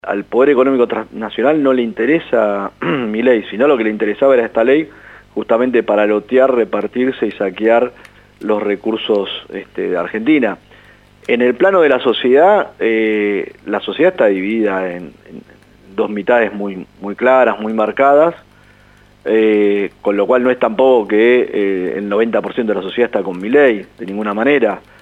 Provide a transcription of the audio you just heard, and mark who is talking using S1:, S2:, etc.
S1: Al Poder Económico Transnacional no le interesa Milei, sino lo que le interesaba era esta ley justamente para lotear, repartirse y saquear los recursos de Argentina. En el plano de la sociedad está dividida en dos mitades muy claras, muy marcadas, con lo cual no es tampoco que el 90% de la sociedad está con Milei, de ninguna manera.